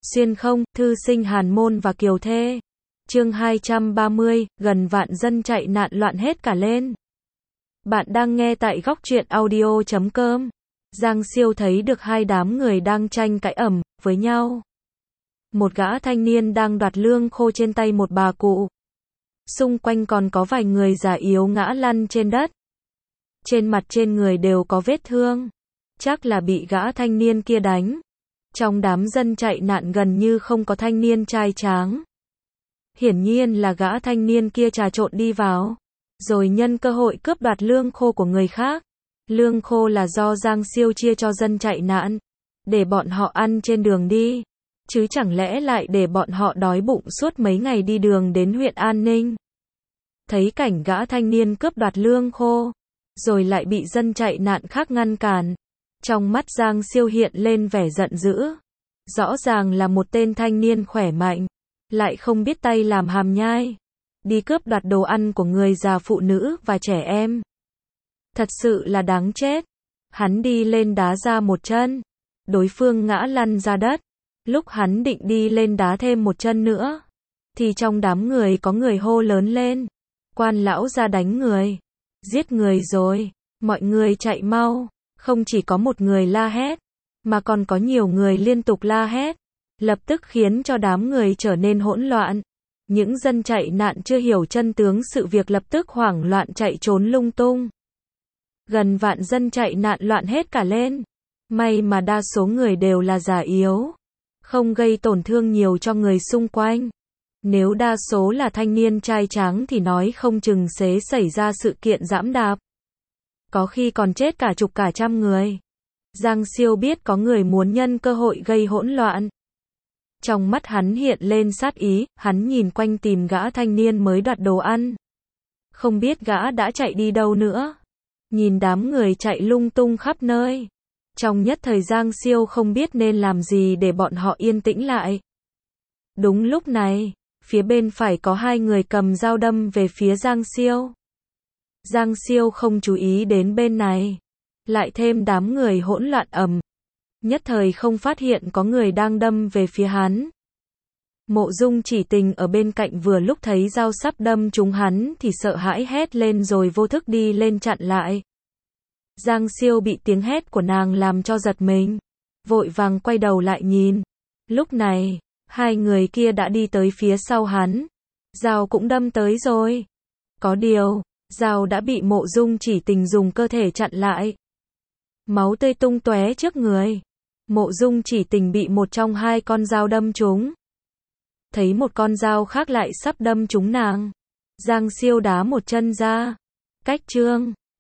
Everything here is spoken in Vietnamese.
Xuyên không, thư sinh Hàn Môn và Kiều Thê. Chương 230, gần vạn dân chạy nạn loạn hết cả lên. Bạn đang nghe tại góc truyện audio.com. Giang Siêu thấy được hai đám người đang tranh cãi ầm với nhau. Một gã thanh niên đang đoạt lương khô trên tay một bà cụ. Xung quanh còn có vài người già yếu ngã lăn trên đất. Trên mặt trên người đều có vết thương. Chắc là bị gã thanh niên kia đánh. Trong đám dân chạy nạn gần như không có thanh niên trai tráng. Hiển nhiên là gã thanh niên kia trà trộn đi vào, rồi nhân cơ hội cướp đoạt lương khô của người khác. Lương khô là do Giang Siêu chia cho dân chạy nạn, để bọn họ ăn trên đường đi, chứ chẳng lẽ lại để bọn họ đói bụng suốt mấy ngày đi đường đến huyện An Ninh. Thấy cảnh gã thanh niên cướp đoạt lương khô, rồi lại bị dân chạy nạn khác ngăn cản. Trong mắt Giang Siêu hiện lên vẻ giận dữ. Rõ ràng là một tên thanh niên khỏe mạnh, lại không biết tay làm hàm nhai, đi cướp đoạt đồ ăn của người già, phụ nữ và trẻ em. Thật sự là đáng chết. Hắn đi lên đá ra một chân, đối phương ngã lăn ra đất. Lúc hắn định đi lên đá thêm một chân nữa, thì trong đám người có người hô lớn lên: quan lão ra đánh người, giết người rồi, mọi người chạy mau. Không chỉ có một người la hét, mà còn có nhiều người liên tục la hét, lập tức khiến cho đám người trở nên hỗn loạn. Những dân chạy nạn chưa hiểu chân tướng sự việc lập tức hoảng loạn chạy trốn lung tung. Gần vạn dân chạy nạn loạn hết cả lên. May mà đa số người đều là già yếu, không gây tổn thương nhiều cho người xung quanh. Nếu đa số là thanh niên trai tráng thì nói không chừng sẽ xảy ra sự kiện giẫm đạp, có khi còn chết cả chục cả trăm người. Giang Siêu biết có người muốn nhân cơ hội gây hỗn loạn. Trong mắt hắn hiện lên sát ý, hắn nhìn quanh tìm gã thanh niên mới đoạt đồ ăn. Không biết gã đã chạy đi đâu nữa. Nhìn đám người chạy lung tung khắp nơi. Trong nhất thời Giang Siêu không biết nên làm gì để bọn họ yên tĩnh lại. Đúng lúc này, phía bên phải có hai người cầm dao đâm về phía Giang Siêu. Giang Siêu không chú ý đến bên này, lại thêm đám người hỗn loạn ầm. Nhất thời không phát hiện có người đang đâm về phía hắn. Mộ Dung Chỉ Tình ở bên cạnh vừa lúc thấy dao sắp đâm trúng hắn thì sợ hãi hét lên rồi vô thức đi lên chặn lại. Giang Siêu bị tiếng hét của nàng làm cho giật mình, vội vàng quay đầu lại nhìn. Lúc này, hai người kia đã đi tới phía sau hắn. Dao cũng đâm tới rồi. Có điều, dao đã bị Mộ Dung Chỉ Tình dùng cơ thể chặn lại. Máu tươi tung tóe trước người. Mộ Dung Chỉ Tình bị một trong hai con dao đâm trúng. Thấy một con dao khác lại sắp đâm trúng nàng, Giang Siêu đá một chân ra. Cách chương